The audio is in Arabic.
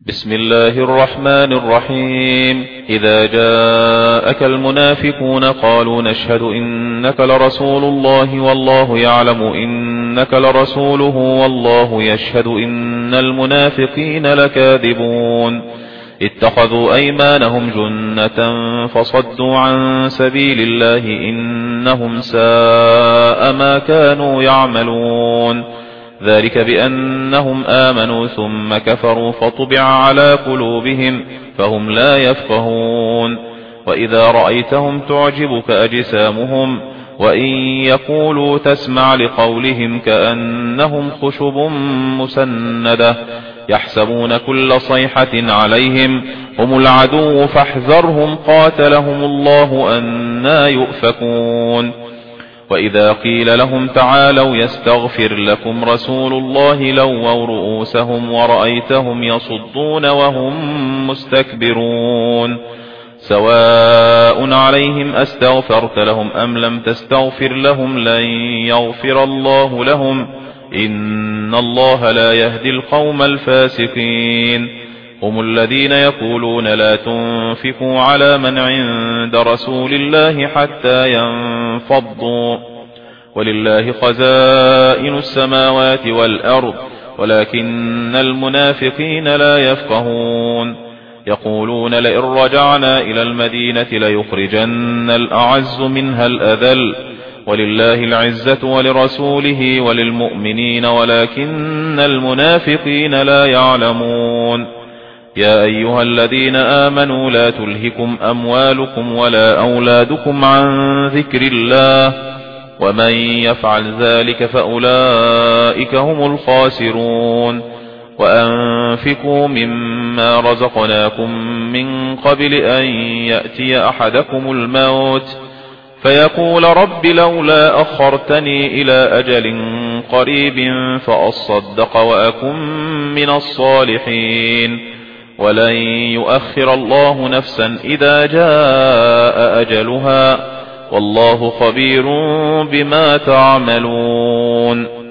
بسم الله الرحمن الرحيم. إذا جاءك المنافقون قالوا نشهد إنك لرسول الله والله يعلم إنك لرسوله والله يشهد إن المنافقين لكاذبون. اتخذوا أيمانهم جنة فصدوا عن سبيل الله إنهم ساء ما كانوا يعملون. ذلك بأنهم آمنوا ثم كفروا فطبع على قلوبهم فهم لا يفقهون. وإذا رأيتهم تعجبك أجسامهم وإن يقولوا تسمع لقولهم كأنهم خشب مسندة يحسبون كل صيحة عليهم هم العدو فاحذرهم قاتلهم الله أنى يؤفكون. وإذا قيل لهم تعالوا يستغفر لكم رسول الله لووا رؤوسهم ورأيتهم يصدون وهم مستكبرون. سواء عليهم أستغفرت لهم أم لم تستغفر لهم لن يغفر الله لهم إن الله لا يهدي القوم الفاسقين. هم الذين يقولون لا تنفقوا على من عند رسول الله حتى ينفضوا ولله خزائن السماوات والأرض ولكن المنافقين لا يفقهون. يقولون لئن رجعنا إلى المدينة ليخرجن الأعز منها الأذل ولله العزة ولرسوله وللمؤمنين ولكن المنافقين لا يعلمون. يا أيها الذين آمنوا لا تلهكم أموالكم ولا أولادكم عن ذكر الله ومن يفعل ذلك فأولئك هم الخاسرون. وأنفقوا مما رزقناكم من قبل أن يأتي أحدكم الموت فيقول رب لولا أخرتني إلى أجل قريب فأصدق وأكن من الصالحين ولن يؤخر الله نفسا إذا جاء أجلها والله خبير بما تعملون.